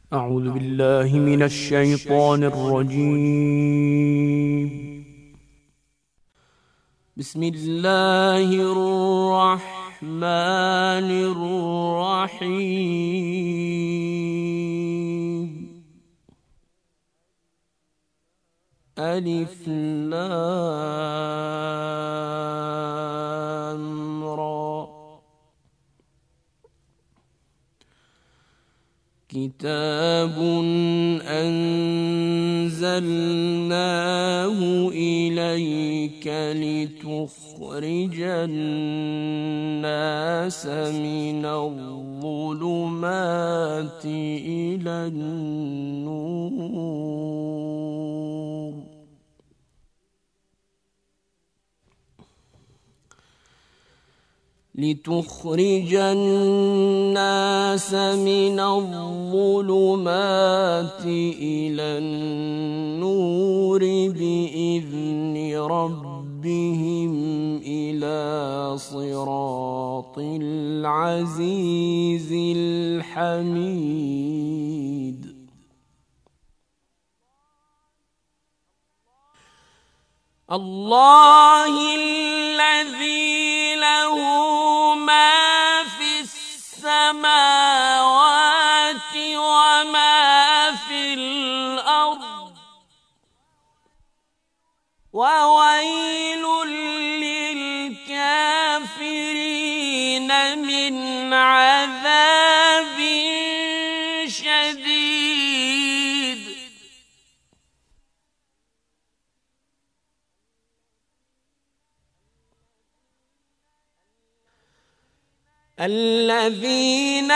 أعوذ بالله من الشيطان الرجيم. بسم الله الرحمن الرحيم. ألف لام را. كتاب أنزلناه إليك لتخرج الناس من الظلمات إلى النور. لتخرج الناس من الظلمات إلى النور بإذن ربهم إلى صراط العزيز الحميد. الله الذي له ما في السماوات وما في الأرض، وويل للكافرين من عذاب شديد. الذين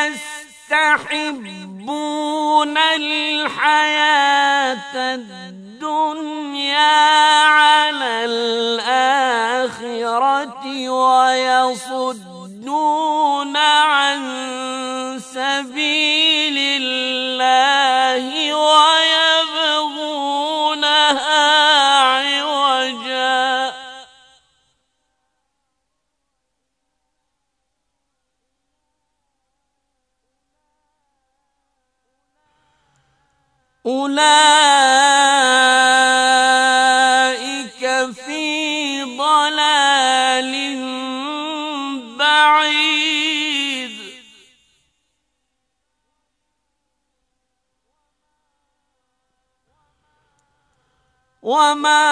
يستحبون الحياة الدنيا على الآخرة ويصدون عن سبيل الله ويبغونها عوجا. أولئك في ضلال بعيد. وما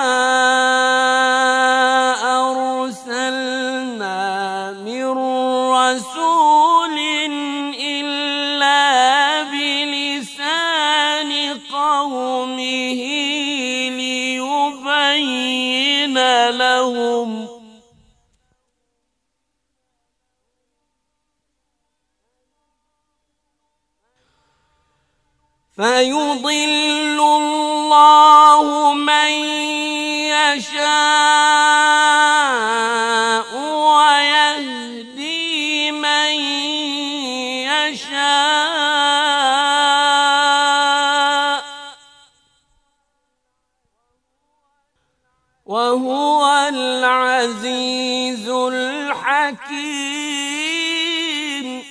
أرسلنا من رسول إلا بلسان قومه ليبين لهم، فيضل الله من يشاء ويهدي من يشاء، وهو العزيز الحكيم.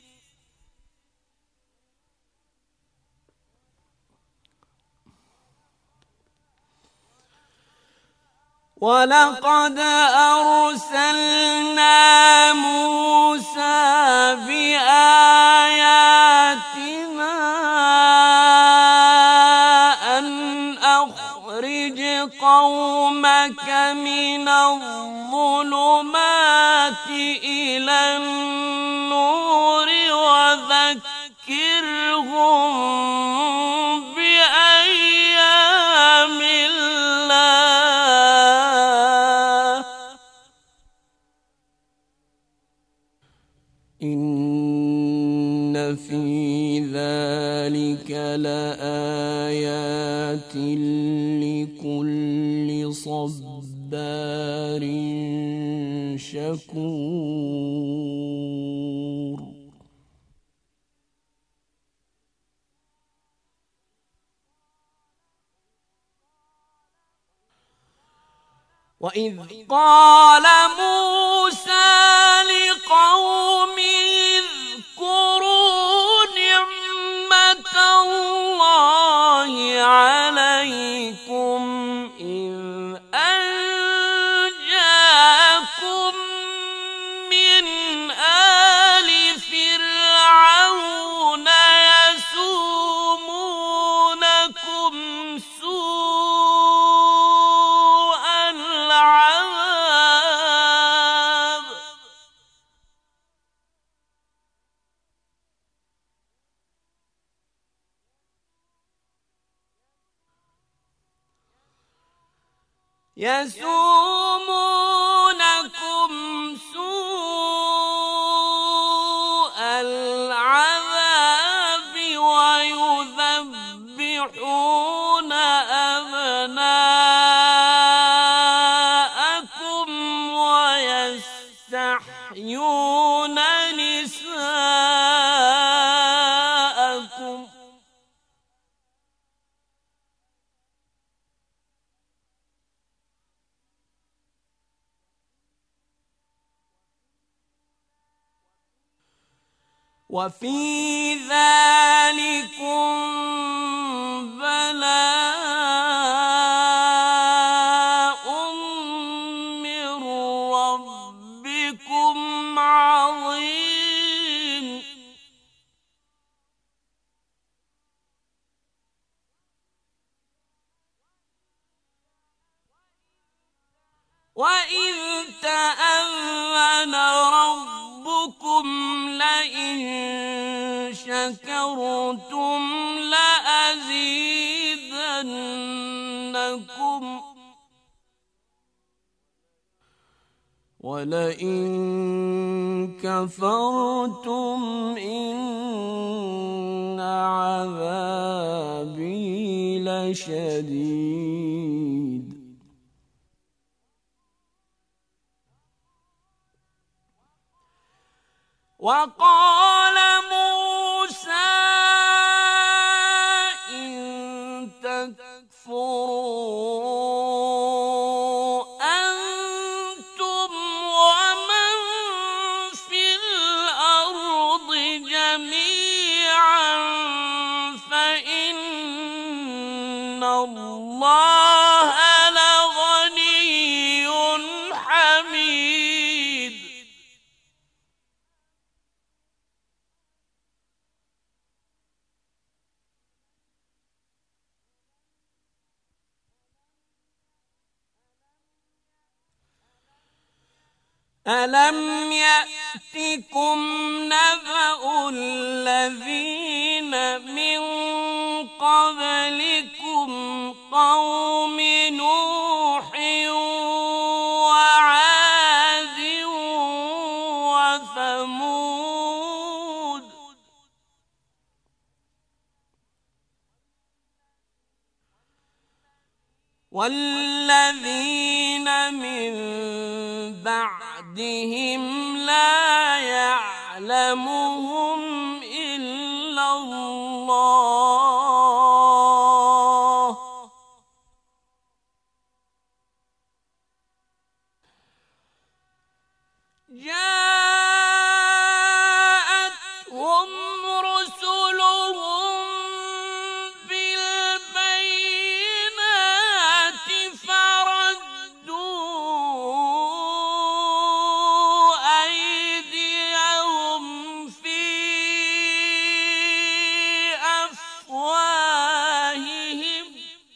ولقد أرسلنا موسى بآياتنا أن أخرج قومك من الظلمات إلى النور وذكرهم بأيام الله. إن في ذلك لآيات لكل صبار شكور. وإذ قال موسى لقومه اذكروا نعمة يسومونكم سوء العذاب ويذبحون أبناءكم ويستحيون نساءكم وفي ذلكم بلاء من ربكم عظيم وإذ تأذن ربكم لئن شكرتم لأزيدنكم ولئن كفرتم إن عذابي لشديد وقال موسى إن تكفروا أنتم ومن في الأرض جميعا فإن الله لغني حميد ألم يأتكم نبأ الذين من قبلكم قوم نوح وعاد وثمود والذين من بعدهم لا يعلمهم إلا الله جاءتهم رسلهم بالبينات فردوا أيديهم في أفواههم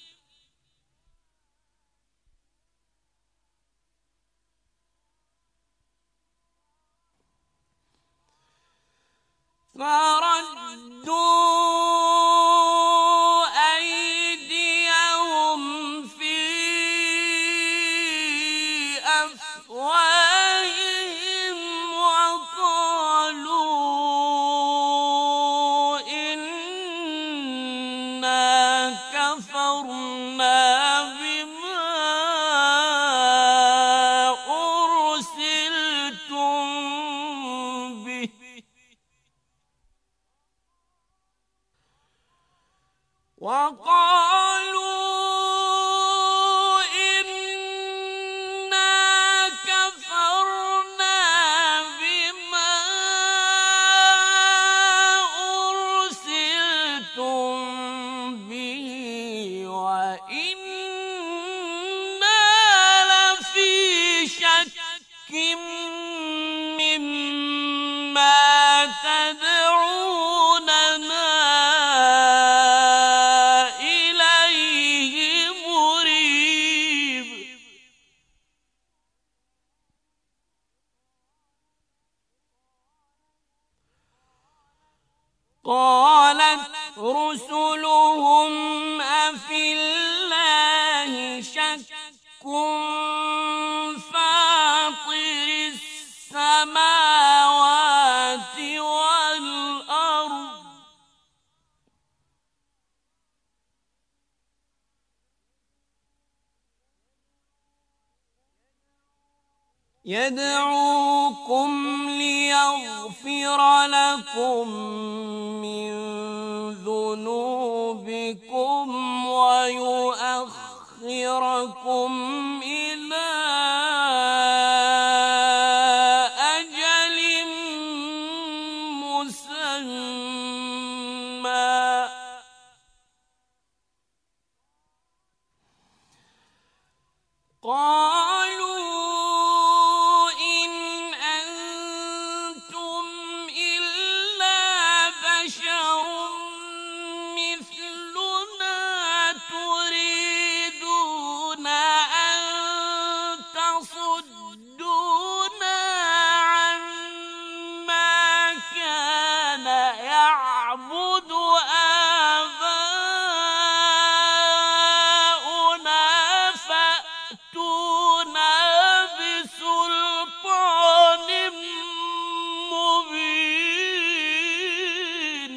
وقالوا إنا كفرنا بما أرسلتم به وقالوا إنا كفرنا بما أرسلتم به وإنا لفي شك مما تدعوننا قالت رسلهم أفي الله شك يدعوكم ليغفر لكم من ذنوبكم ويؤخركم إلى أجل مسمى قالوا إن أنتم إلا بشر مثلنا تريدون أن تصدونا عما كان يعبد آباؤنا فأتونا بسلطان مبين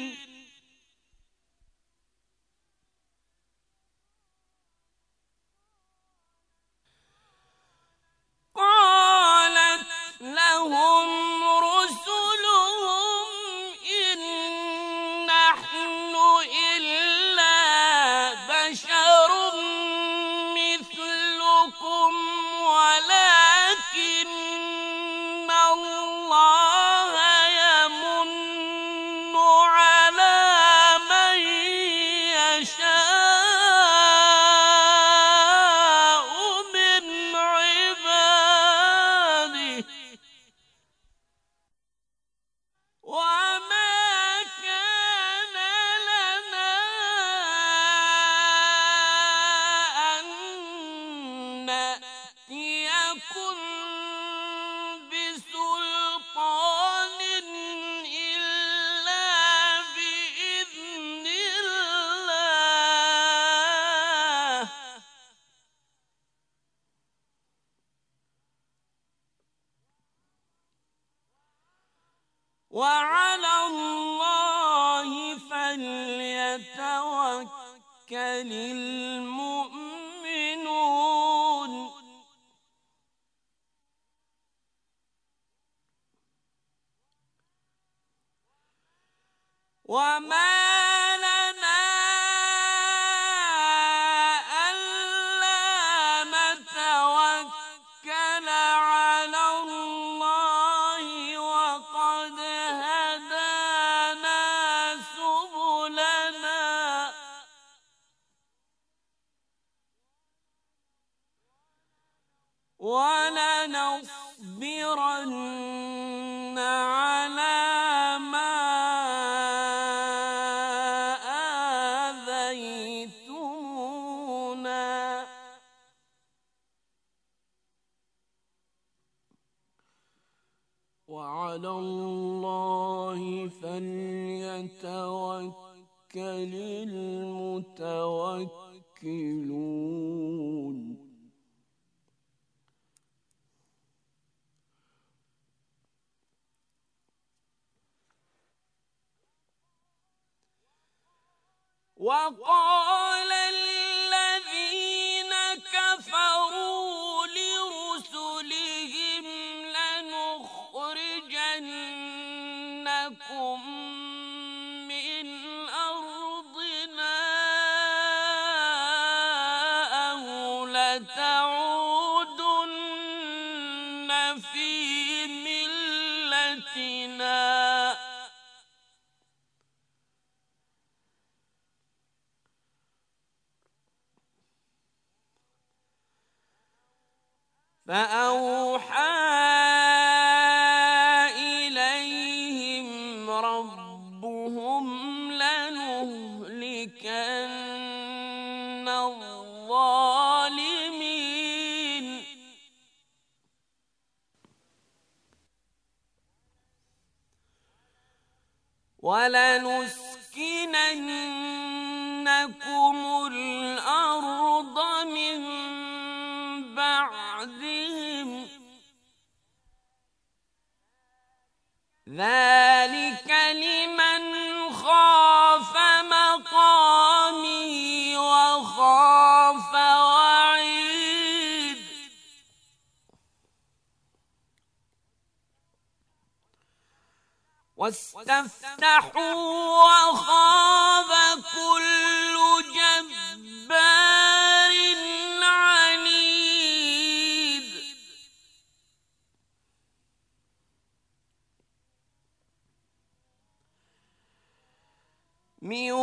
قالت لهم رسلهم إن نحن إلا بشر مثلكم ولكن الله يمن على من يشاء من عباده وما كان لنا أن نأتيكم بسلطان إلا بإذن الله وعلى الله فليتوكل المؤمنون وما لنا ألا نتوكل على الله وقد هدانا سبلنا ولنصبرن على ما آذيتمونا وعلى الله فليتوكل المتوكلون وقال الذين كفروا لرسلهم لنخرجنكم من أرضنا أو لتعودن في ملتنا فأوحى إليهم ربهم لنهلكن الظالمين ولنسكننكم الأرض من بعدهم ذلك لمن خاف مقامي وخاف وعيد واستفتحوا وخاب كل جبار عنيد من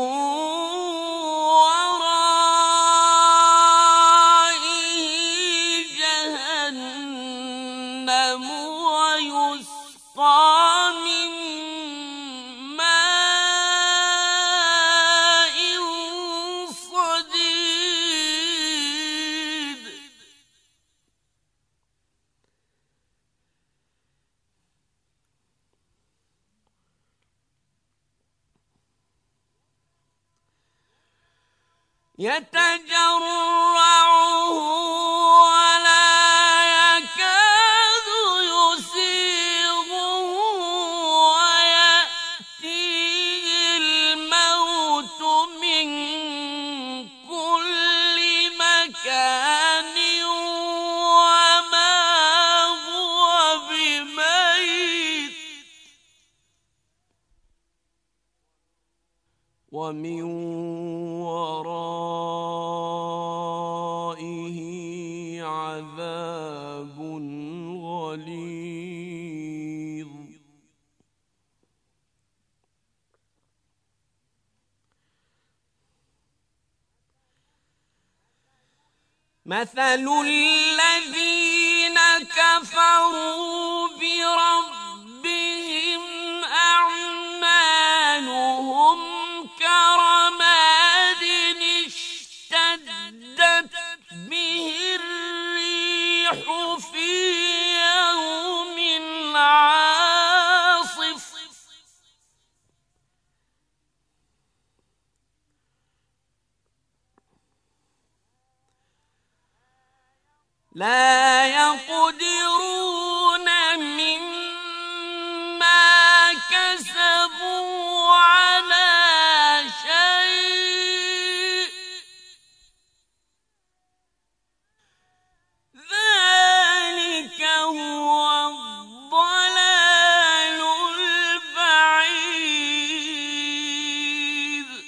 يتجرعه ولا يكاد يسيغه ويأتيه الموت من كل مكان وما هو بميت ومن ورائه عذاب غليظ مثل الذين كفروا بربهم أعمالهم كرماد اشتدت به الريح في يوم عاصف لا يقدرون مما كسبوا على شيء ذلك هو الضلال البعيد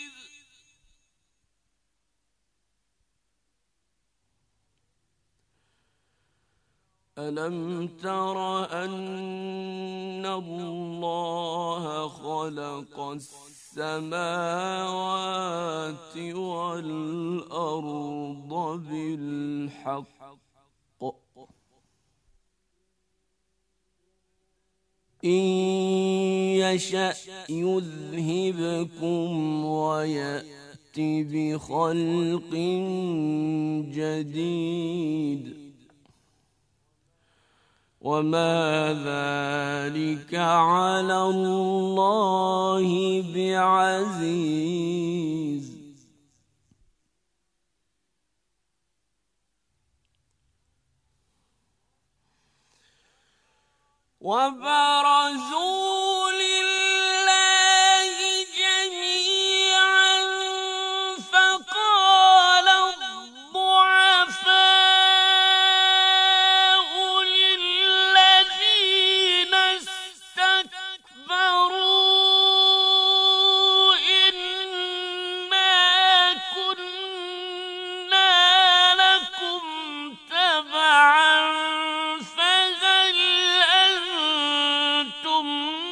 ألم تر أن الله خلق السماوات والأرض بالحق إن يشأ يذهبكم ويأت بخلق جديد وما ذلك على الله بعزيز وبرزوا لله جميعا فقال الضعفاء للذين استكبروا إنا كنا لكم تبعا فهل أنتم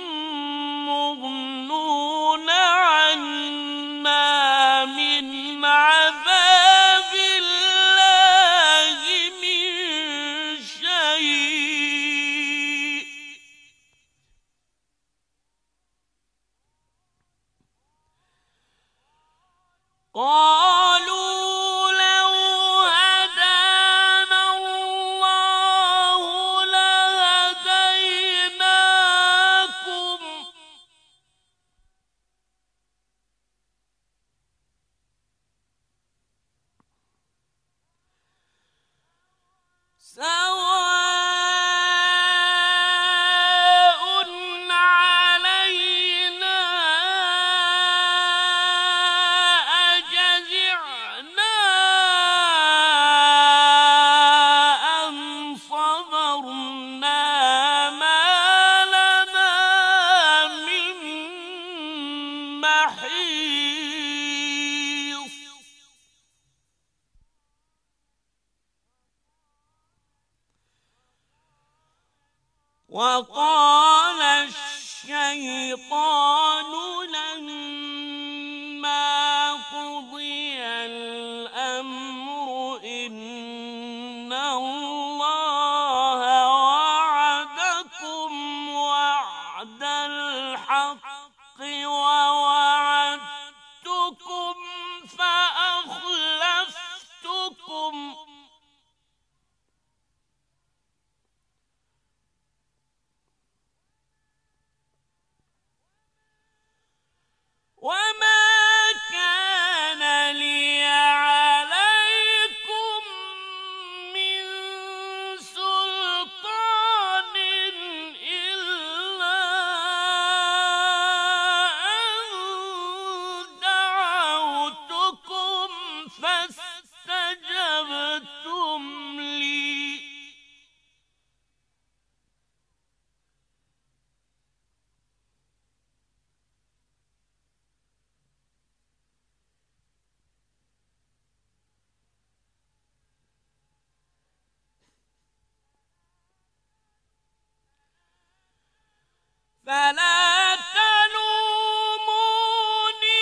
مغنون عنا من عذاب الله من شيء قالوا لو هدانا الله لهديناكم سواء علينا أجزعنا وقال الشيطان لما قضي الأمر إن الله وعدكم وعد الحق ووعدتكم فأخلفتكم وما كان لي عليكم من سلطان إلا أن دعوتكم فاستجبتم لي فلا تلوموني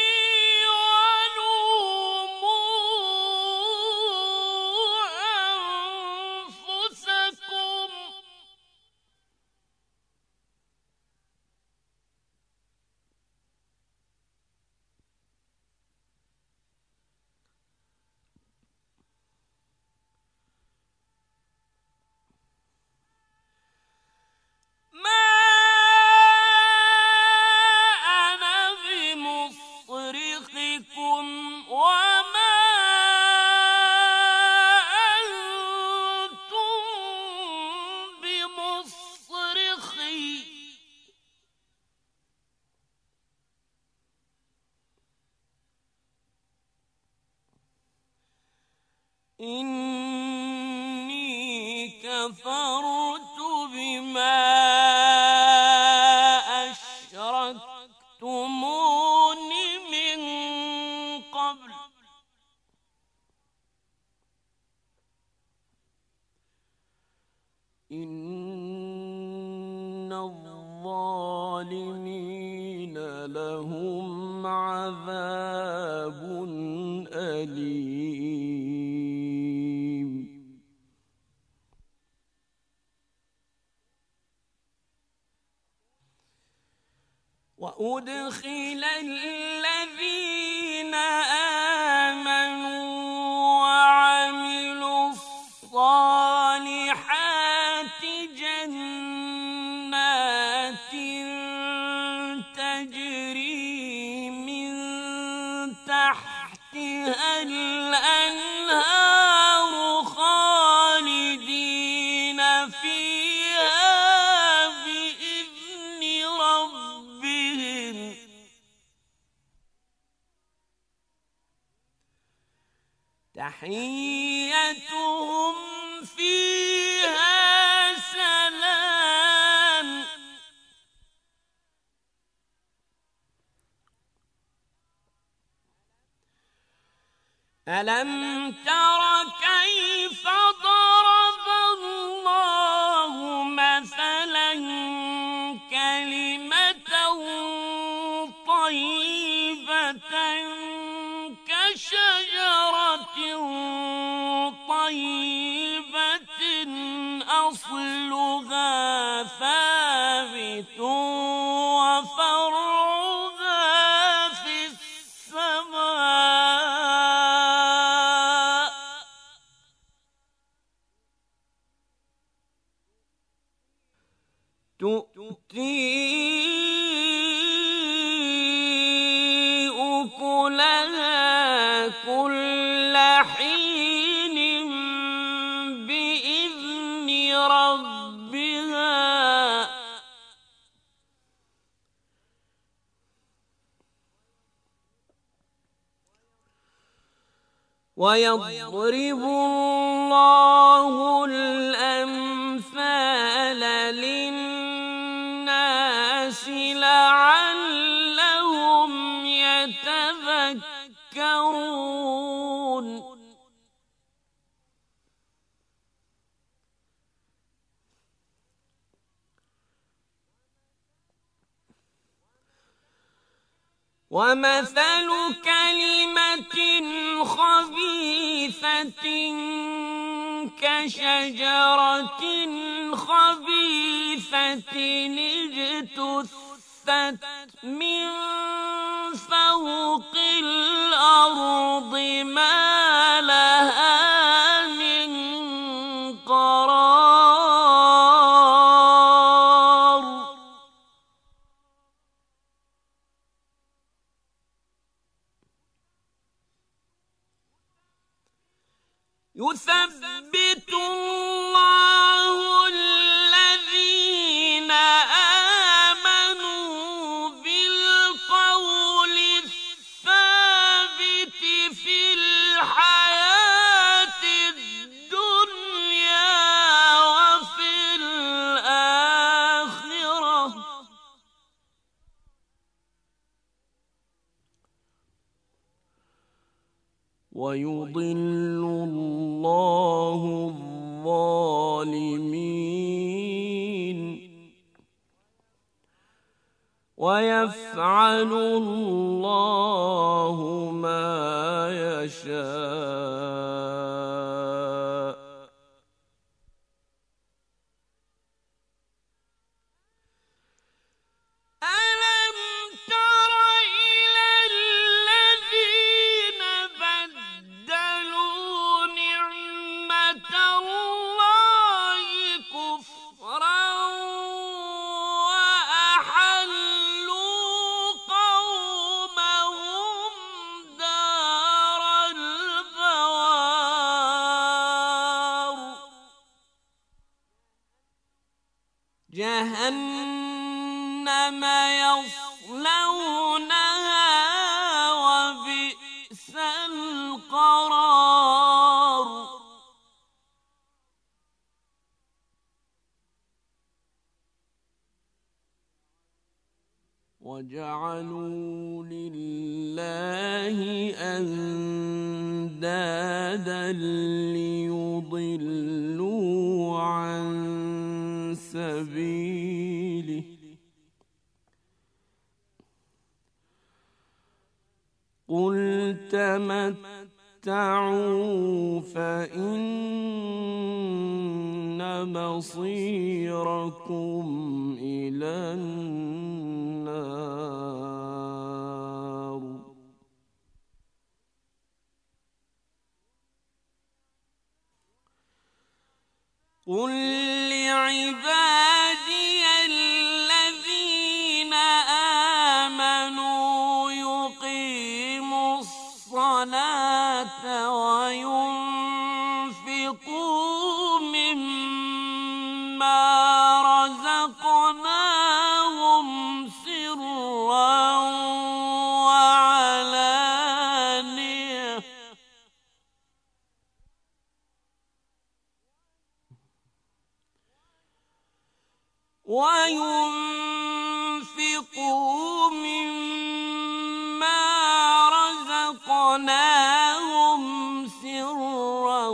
ولوموا أنفسكم ما أنا بمصرخكم وما أنتم بمصرخي إني كفرت بما أشركتمون من قبل إن الظالمين لهم عذاب أليم وأدخل الذين آمنوا وعملوا الصالحات جنات تجري من تحتها الأنهار خالدين فيها بإذن ربهم تحيتهم فيها سلام ألم تر كيف ضرب الله مثلا كلمة طيبة كشجرة طيبة أصلها ثابت وفرعها في السماء تؤتي أكلها كل حين بإذن ربها ويضرب الله الأمثال للناس لعلهم يتذكرون ومثل كلمة خبيثة كشجرة خبيثة اجتثت من فوق الأرض ما لها من قرار يثبت الله الذين آمنوا بالقول الثابت في الحياة الدنيا وفي الآخرة ويضل الله الظالمين ويفعل الله ما يشاء ألم تر إلى الذين بدلوا نعمة الله كفرا وأحلوا قومهم دار البوار جهنم يصلونها وبئس القرار وجعلوا لله أندادا ليضلوا عن سبيله قل تمتعوا فإن مصيركم إلى النار قل لعبادي الذين آمنوا يقيموا الصلاة وينفقوا مما رزقناهم سرا وعلانية وينفقوا مما رزقناهم سرا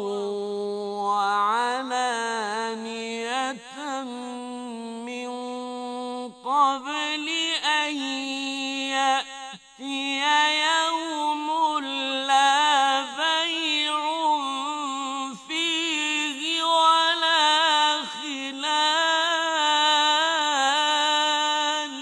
وعلانية من قبل أن يأتي يوم لا بيع فيه ولا خلال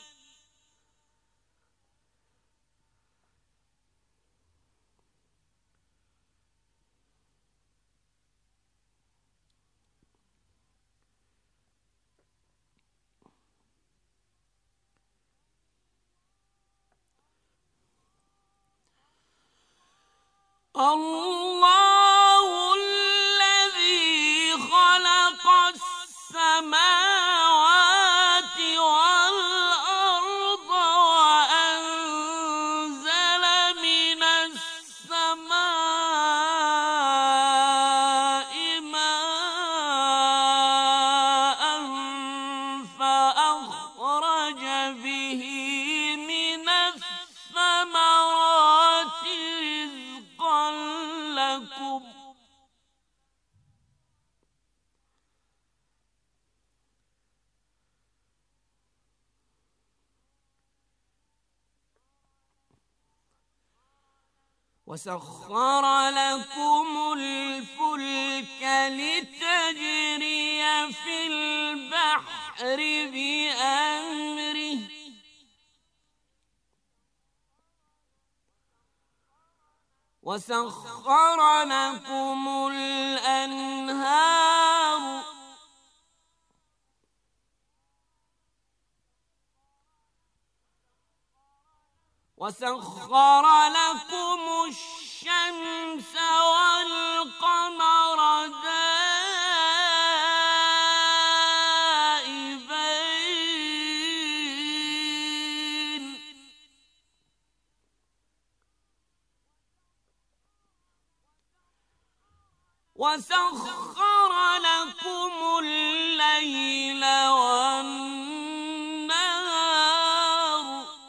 الله الذي خلق السماوات والأرض وأنزل من السماء ماء فأخرج به من الثمرات رزقا وسخر لكم الفلك لتجري في البحر بأمره وسخر لكم الأنهار وسخر لكم الشمس والقمر دائبين وسخر لكم الليل والنهار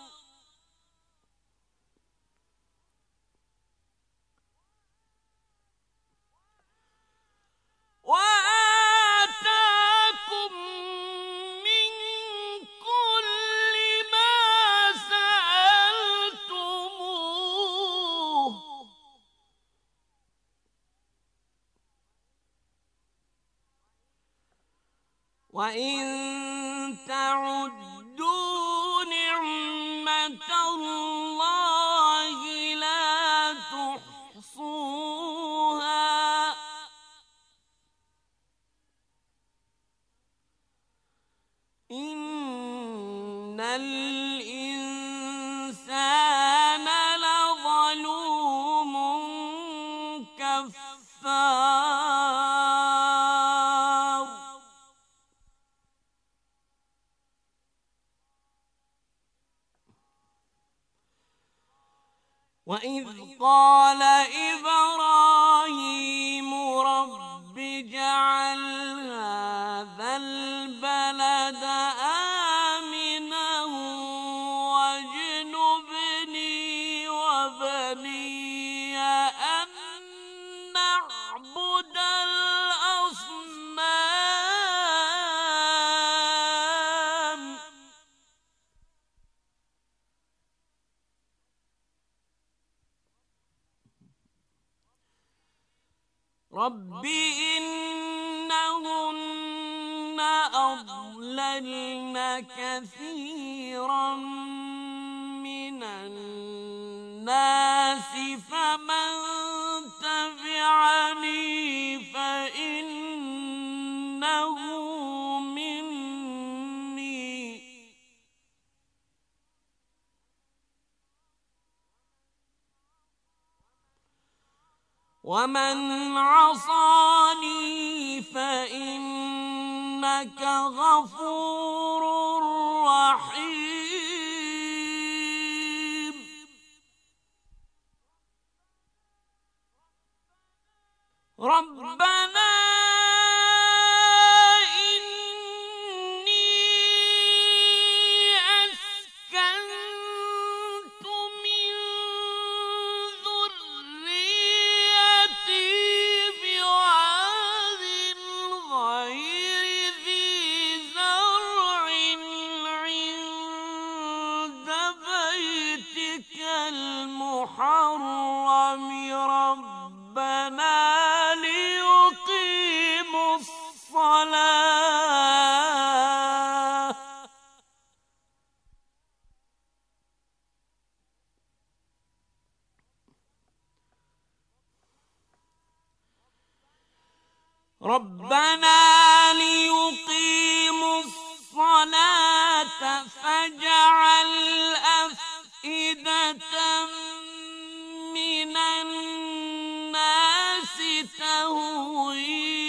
وآتاكم من كل ما سألتموه وإن تعدوا نعمة الله لا تحصوها إن الإنسان لظلوم كفار وإذ قال إبراهيم رب اجعل هذا البلد آمنا واجنبني وبني أن نعبد الأصنام رب إنهن أضللن كثيرا من الناس فمن تبعني فإنه مني ومن عصاني فإنك غفور رحيم ربنا إني أسكنت من ذريتي بواد غير ذي زرع عند بيتك المحرم ربنا ليقيموا الصلاة فاجعل أفئدة من الناس تهوي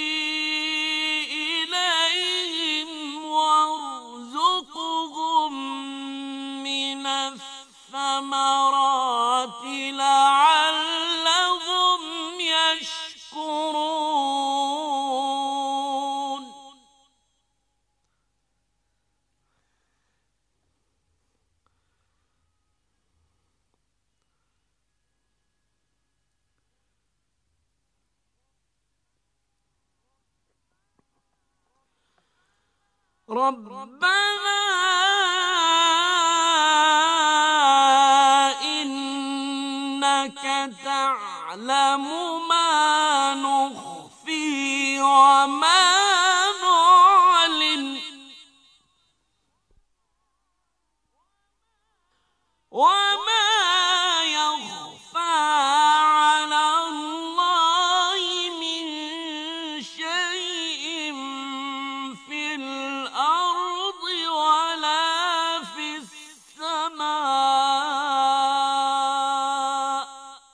إليهم وارزقهم من الثمرات لعلهم يشكرون ربنا إنك إنك تعلم ما نخفي وما نعلن وما يخفى على الله من شيء في الأرض ولا في السماء.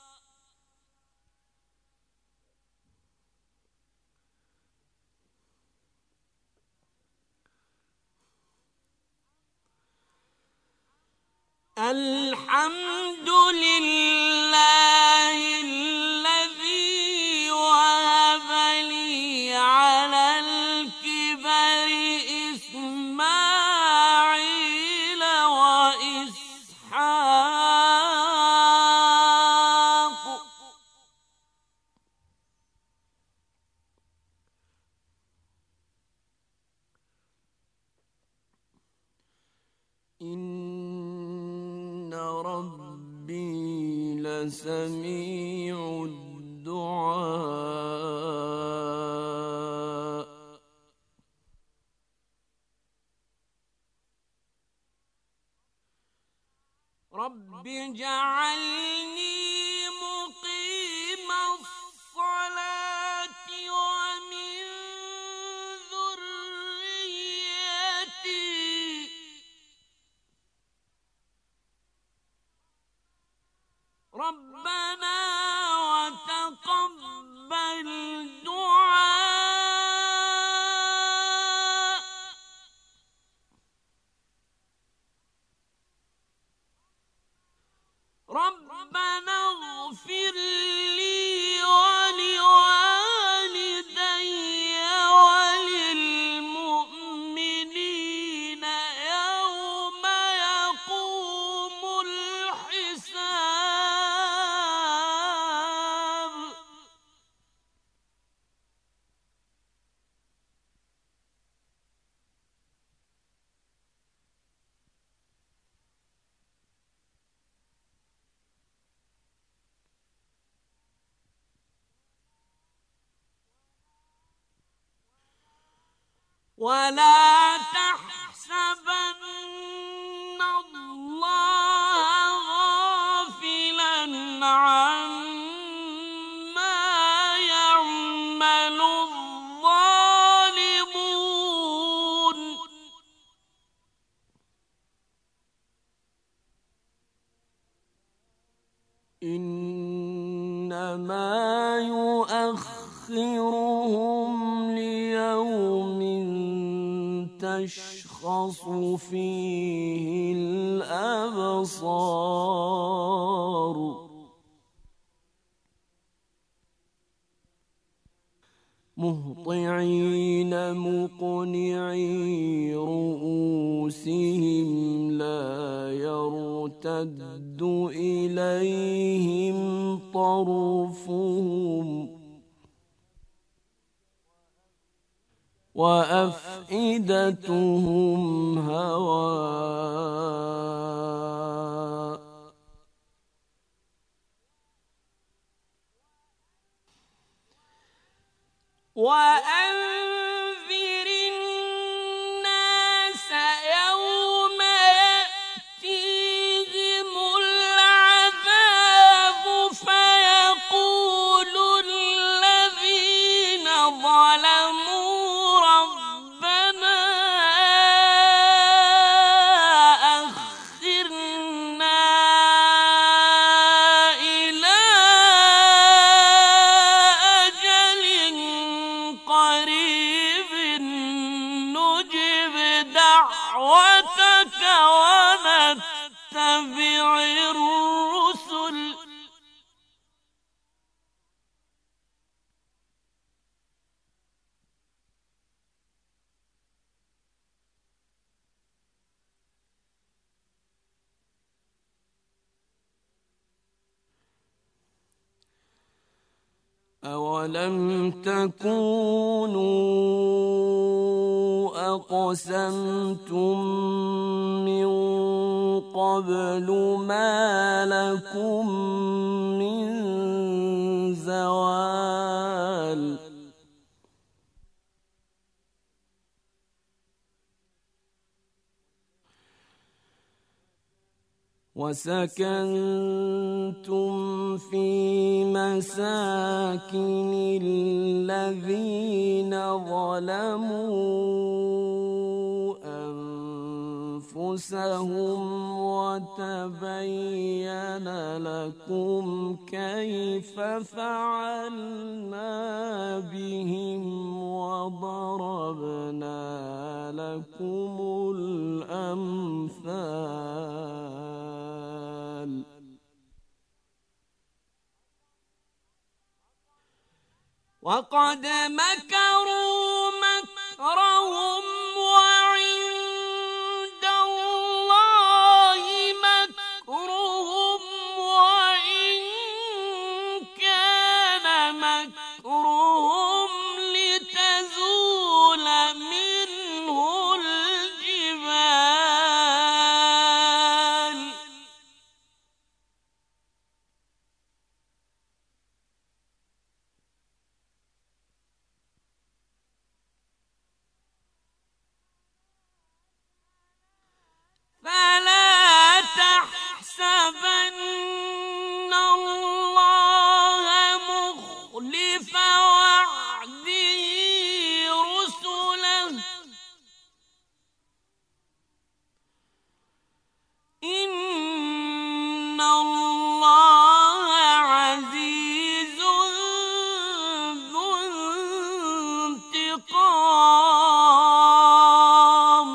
الحمد لله الذي وهب لي على الكبر إسماعيل وإسحاق إن ربي لسميع الدعاء. رب اجعلني مقيم الصلاة ومن ذريتي ربنا وتقبل دعاء. ربنا اغفر لي ولوالدي وللمؤمنين يوم يقوم الحساب. ولا تحسبن الله غافلا عما يعمل الظالمون إنما يؤخرهم ليوم تشخص فيه الأبصار. مهطعين مقنعي رؤوسهم لا يرتد إليهم طرفهم وأفئدتهم هواء. وأنذر الناس يوم يأتيهم العذاب فيقول الذين ظلموا ربنا أخرنا إلى أجل قريب نجب دعوتك ونتبع الرسل. أولم تكونوا أقسمتم من قبل ما لكم وسكنتم في مساكن الذين ظلموا أنفسهم وتبين لكم كيف فعلنا بهم وضربنا لكم الأمثال. وقد مكروا مكرهم وعند الله مكرهم وإن كان مكرهم لتزول منه الجبال. فلا تحسبن الله مخلف وعده رسله إن الله عزيز ذو انتقام.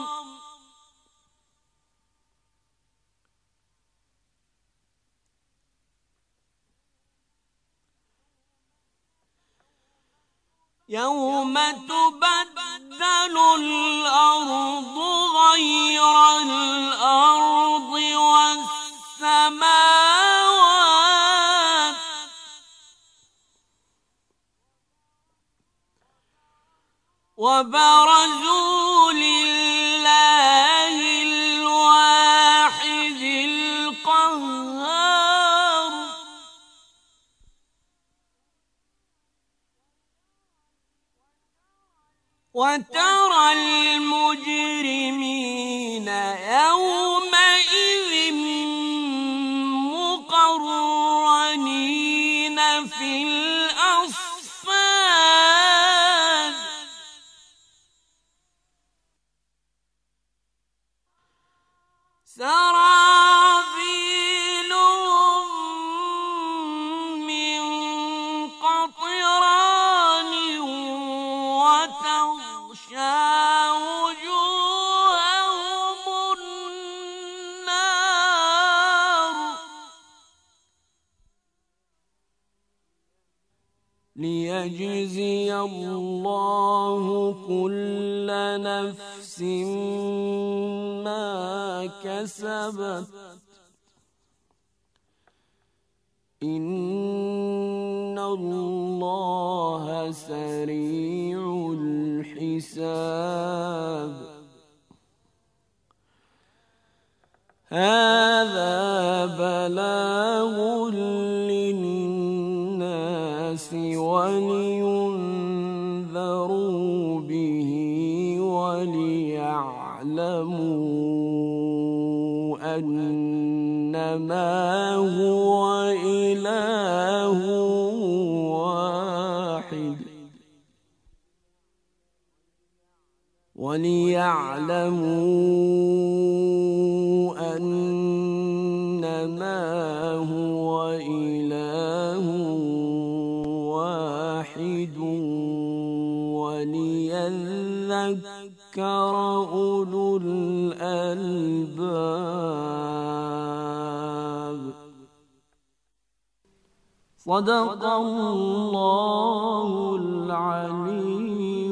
يوم تبدل الأرض غير الأرض والسماوات وبرزوا لله الواحد القهار. وترى المجرمين يومئذ مقرنين في الأصفاد سرابيلهم من قطران وتغشى وجوههم النار. ليجزي الله كل نفس ما كسبت إن الله سريع الحساب. هذا بلاغ للناس ولينذروا به وليعلموا أنما هو إله واحد وليعلموا أنما هو إله واحد وليذكر أولو الألباب. صدق الله العليم.